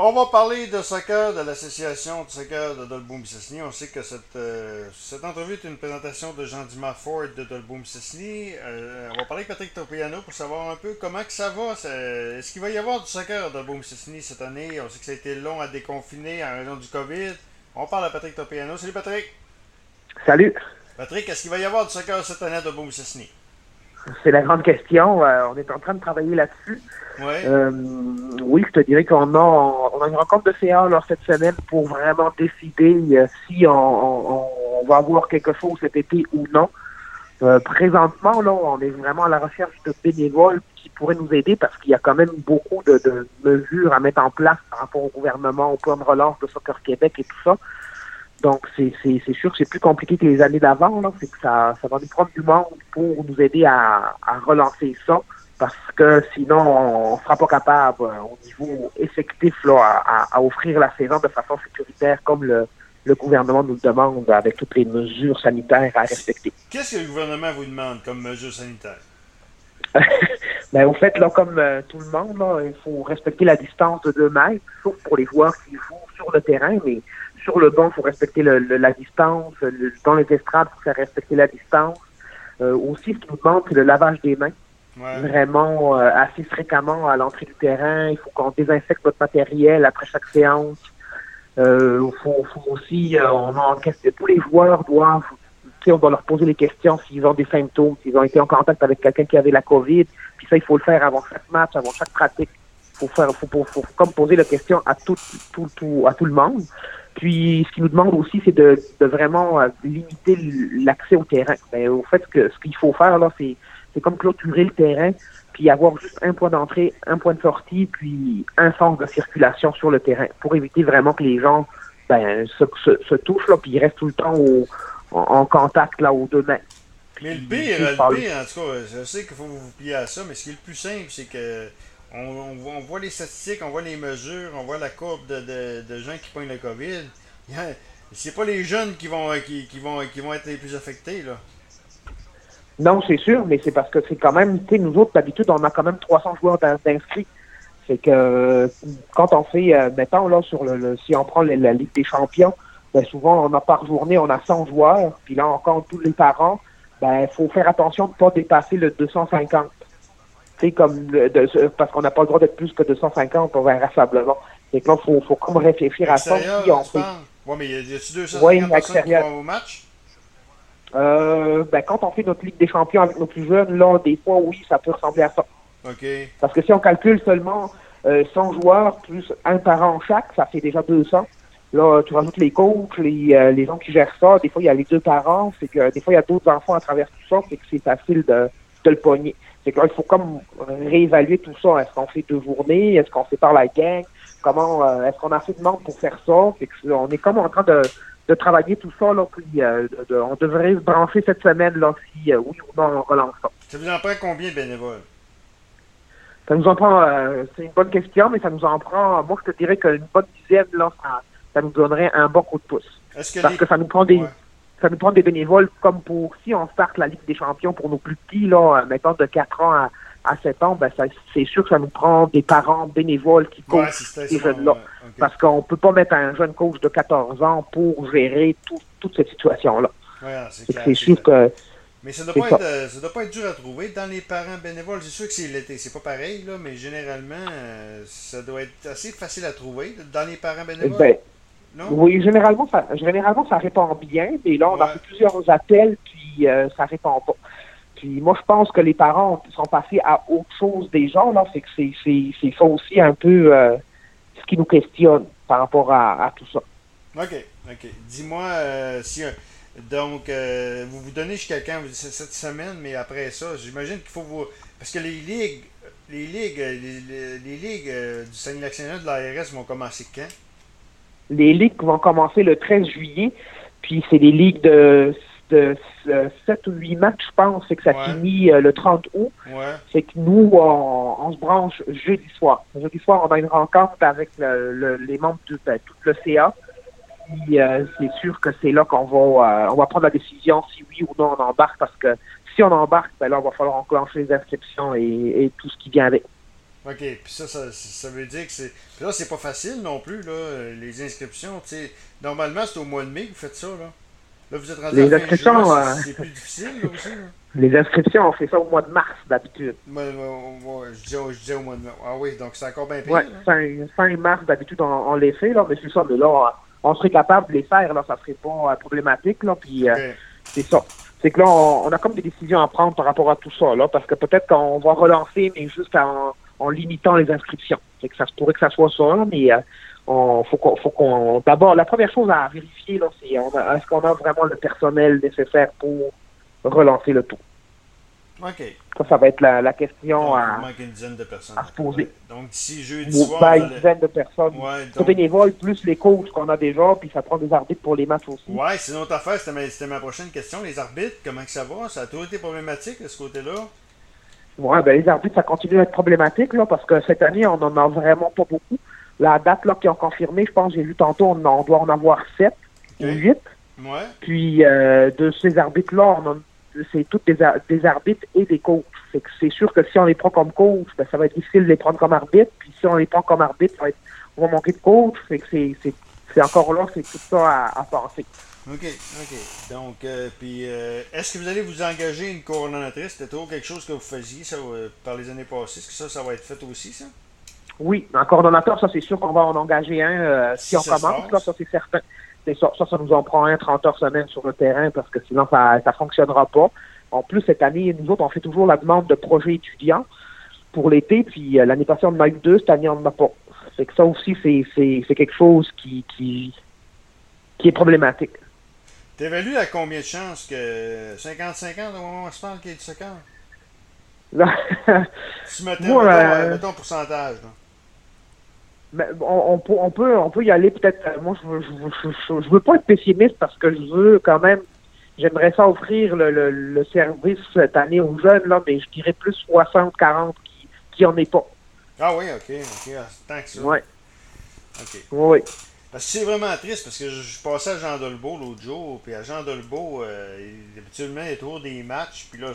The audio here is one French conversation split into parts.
On va parler de soccer, de l'association de soccer de Dolbeau-Mistassini. On sait que cette entrevue est une présentation de Jean-Dimas Ford de Dolbeau-Mistassini. On va parler avec Patrick Topiano pour savoir un peu comment que ça va. Est-ce qu'il va y avoir du soccer à Dolbeau-Mistassini cette année? On sait que ça a été long à déconfiner en raison du COVID. On parle à Patrick Topiano. Salut Patrick! Salut. Patrick, est-ce qu'il va y avoir du soccer cette année à Dolbeau-Mistassini? C'est la grande question. On est en train de travailler là-dessus. Oui. Euh, oui, je te dirais qu'on a une rencontre de CA là, cette semaine pour vraiment décider si on va avoir quelque chose cet été ou non. Présentement, là, on est vraiment à la recherche de bénévoles qui pourraient nous aider parce qu'il y a quand même beaucoup de mesures à mettre en place par rapport au gouvernement, au plan de relance de Soccer Québec et tout ça. Donc, c'est sûr que c'est plus compliqué que les années d'avant. Là. C'est que ça va nous prendre du monde pour nous aider à relancer ça. Parce que sinon, on ne sera pas capable, au niveau effectif, là, à offrir la saison de façon sécuritaire comme le gouvernement nous le demande avec toutes les mesures sanitaires à respecter. Qu'est-ce que le gouvernement vous demande comme mesure sanitaire? Ben, au fait, là, comme tout le monde, là, il faut respecter la distance de 2 mètres, sauf pour les joueurs qui jouent sur le terrain, mais sur le banc, il faut respecter la distance. Dans les estrades, il faut faire respecter la distance. Aussi, ce qu'ils nous demandent, c'est le lavage des mains. Ouais. Vraiment assez fréquemment à l'entrée du terrain. Il faut qu'on désinfecte notre matériel après chaque séance. Faut aussi, on encaisse, tous les joueurs doivent, tu sais, on doit leur poser les questions s'ils ont des symptômes, s'ils ont été en contact avec quelqu'un qui avait la COVID. Puis ça, il faut le faire avant chaque match, avant chaque pratique. Faut comme poser la question à à tout le monde. Puis, ce qu'ils nous demandent aussi, c'est de vraiment limiter l'accès au terrain. Ben, au fait, ce qu'il faut faire, là, c'est comme clôturer le terrain, puis avoir juste un point d'entrée, un point de sortie, puis un sens de circulation sur le terrain, pour éviter vraiment que les gens se touchent, là, puis ils restent tout le temps en contact là, aux 2 mètres. Mais Puis, si je le parle. pire, en tout cas, je sais qu'il faut vous plier à ça, mais ce qui est le plus simple, c'est que on voit les statistiques, on voit les mesures, on voit la courbe de gens qui pognent le COVID. C'est pas les jeunes qui vont être les plus affectés, là. Non, c'est sûr, mais c'est parce que c'est quand même, tu sais, nous autres, d'habitude, on a quand même 300 joueurs d'inscrits. C'est que quand on fait, mettons, là, si on prend la Ligue des champions, ben souvent, on a par journée, on a 100 joueurs, puis là, on compte tous les parents, ben, faut faire attention de ne pas dépasser le 250. Tu sais, parce qu'on n'a pas le droit d'être plus que 250, on va rassemblement. Et que là, faut comme réfléchir à ça. Extérieur, Si on tu fait, parles? Ouais, mais y a-tu ouais, 250 personnes qui extérieur. vont au match? Ben, quand on fait notre Ligue des champions avec nos plus jeunes, là, des fois, oui, ça peut ressembler à ça. OK. Parce que si on calcule seulement 100 joueurs plus un parent chaque, ça fait déjà 200. Là, tu rajoutes les coachs, les gens qui gèrent ça. Des fois, il y a les 2 parents. C'est que des fois, il y a d'autres enfants à travers tout ça. C'est que c'est facile de le pogner. C'est que là, il faut comme réévaluer tout ça. Est-ce qu'on fait 2 journées? Est-ce qu'on sépare la gang? Comment est-ce qu'on a assez de monde pour faire ça? C'est que on est comme en train de travailler tout ça. Là, puis, on devrait se brancher cette semaine là, si oui ou non on relance ça. Ça vous en prend combien de bénévoles? Ça nous en prend, c'est une bonne question, mais ça nous en prend, moi je te dirais qu'une bonne dizaine, là, ça nous donnerait un bon coup de pouce. Est-ce que Parce les. que Ouais. ça nous prend des bénévoles comme pour, si on starte la Ligue des champions pour nos plus petits, là, mettons de 4 ans à 7 ans, ben, c'est sûr que ça nous prend des parents bénévoles qui Ouais, coachent c'était ces ça. jeunes-là. OK. Parce qu'on peut pas mettre un jeune coach de 14 ans pour gérer toute cette situation-là. Ouais, c'est C'est que clair, c'est c'est sûr clair. que Mais c'est ça. ça doit pas être dur à trouver dans les parents bénévoles. C'est sûr que c'est l'été, c'est pas pareil, là, mais généralement, ça doit être assez facile à trouver dans les parents bénévoles, Ben, non? oui, généralement, ça répond bien. Mais là, on a Ouais. fait plusieurs appels, puis ça répond pas. Puis moi, je pense que les parents sont passés à autre chose déjà. Là, c'est que c'est ça aussi un peu ce qui nous questionne par rapport à tout ça. OK, OK. Dis-moi si donc vous vous donnez chez quelqu'un cette semaine, mais après ça, j'imagine qu'il faut vous parce que les ligues du Saguenay-Lac-Saint-Jean de l'ARS vont commencer quand? Les ligues vont commencer le 13 juillet, puis c'est des ligues de 7 ou 8 matchs, je pense, c'est que ça Ouais, finit le 30 août. ouais. C'est que nous, on se branche jeudi soir. Jeudi soir, on a une rencontre avec les membres de tout le CA. Puis, c'est sûr que c'est là on va prendre la décision si oui ou non on embarque, parce que si on embarque, ben là, il va falloir enclencher les inscriptions et tout ce qui vient avec. OK. Puis ça veut dire que c'est. Puis là, c'est pas facile non plus, là, les inscriptions. Tu sais, normalement, c'est au mois de mai que vous faites ça, là. Là, vous êtes rendu à Les la fin juin, inscriptions, c'est plus difficile, là aussi, là. les inscriptions, on fait ça au mois de mars d'habitude. Je disais au mois de mai. Ah oui, donc c'est encore bien pire, Ouais, là. fin mars d'habitude on les fait, là, mais c'est ça, mais là, on serait capable de les faire, là, ça serait pas problématique, là, puis OK. c'est ça. C'est que là, on a comme des décisions à prendre par rapport à tout ça, là, parce que peut-être qu'on va relancer, mais juste en limitant les inscriptions. C'est que ça se pourrait que ça soit ça, là, mais faut qu'on, d'abord, la première chose à vérifier, là, c'est est-ce qu'on a vraiment le personnel nécessaire pour relancer le tout. OK. Ça va être la question Donc, il vous manque une dizaine de personnes à à se peu près. poser. Donc, d'ici jeudi Ou soir, pas vous une allez. dizaine de personnes. Ouais, C'est donc. bénévole, plus les coachs qu'on a déjà, puis ça prend des arbitres pour les matchs aussi. Ouais, c'est une autre affaire, c'était ma prochaine question. Les arbitres, comment que ça va? Ça a toujours été problématique de ce côté-là? Ouais, ben les arbitres, ça continue à être problématique, là, parce que cette année, on en a vraiment pas beaucoup. La date, là, qui ont confirmé, je pense, j'ai vu tantôt, on doit en avoir 7 ou OK. 8. Ouais. Puis, de ces arbitres-là, c'est tous des arbitres et des coachs. Fait que c'est sûr que si on les prend comme coach, ben, ça va être difficile de les prendre comme arbitre. Puis si on les prend comme arbitre, on va manquer de coach. Fait que c'est encore là, c'est tout ça à penser. OK, OK. Donc, puis, est-ce que vous allez vous engager une coordonnatrice? C'était toujours quelque chose que vous faisiez ça, par les années passées. Est-ce que ça va être fait aussi, ça? Oui, un coordonnateur, ça c'est sûr qu'on va en engager un si Si on ça se commence, là, passe. ça c'est certain. C'est ça nous en prend un 30 heures semaine sur le terrain parce que sinon ça fonctionnera pas. En plus, cette année, nous autres, on fait toujours la demande de projets étudiants pour l'été, puis l'année passée, on en a eu 2, cette année, on n'en a pas. Fait que ça aussi, c'est quelque chose qui est problématique. T'évalues à combien de chances que 50-50 au moment où on se parle qu'il y ait du soccer? Là, Si mettons, moi, mettons pourcentage, là. ben, on peut y aller peut-être. Moi, je veux pas être pessimiste parce que je veux quand même. J'aimerais ça offrir le service cette année aux jeunes, là, mais je dirais plus 60-40 qui en est pas. Ah oui, ok, ok, ah, tant que ça. Ouais. Ok. Oui. Parce que c'est vraiment triste, parce que je passais à Jean Dolbeau l'autre jour, puis à Jean Dolbeau, habituellement, il y a toujours des matchs, puis là,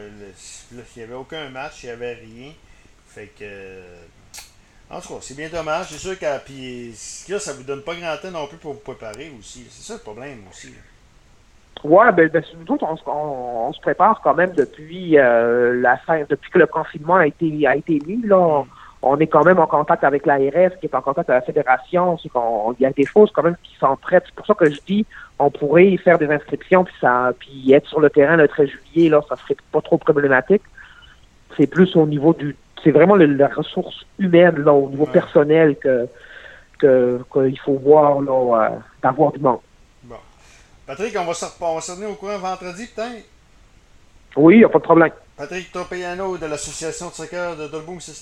là, il n'y avait aucun match, il n'y avait rien. Fait que. En tout cas, c'est bien dommage. C'est sûr que puis, là, ça vous donne pas grand temps non plus pour vous préparer aussi. C'est ça le problème aussi, là. Ouais, nous autres, on se prépare quand même depuis la fin, depuis que le confinement a été mis, là. On est quand même en contact avec l'ARS, qui est en contact avec la fédération. C'est il y a des choses quand même qui s'entraident. C'est pour ça que je dis, on pourrait y faire des inscriptions, puis être sur le terrain le 13 juillet, là, ça serait pas trop problématique. C'est plus au niveau c'est vraiment la ressource humaine, là, au niveau Ouais. personnel qu'il faut voir, là, d'avoir du monde. Bon. Patrick, on va se retenir au courant vendredi, peut-être? Oui, il n'y a pas de problème. Patrick Tropiano de l'Association de soccer de Dolbeau-Mississippi.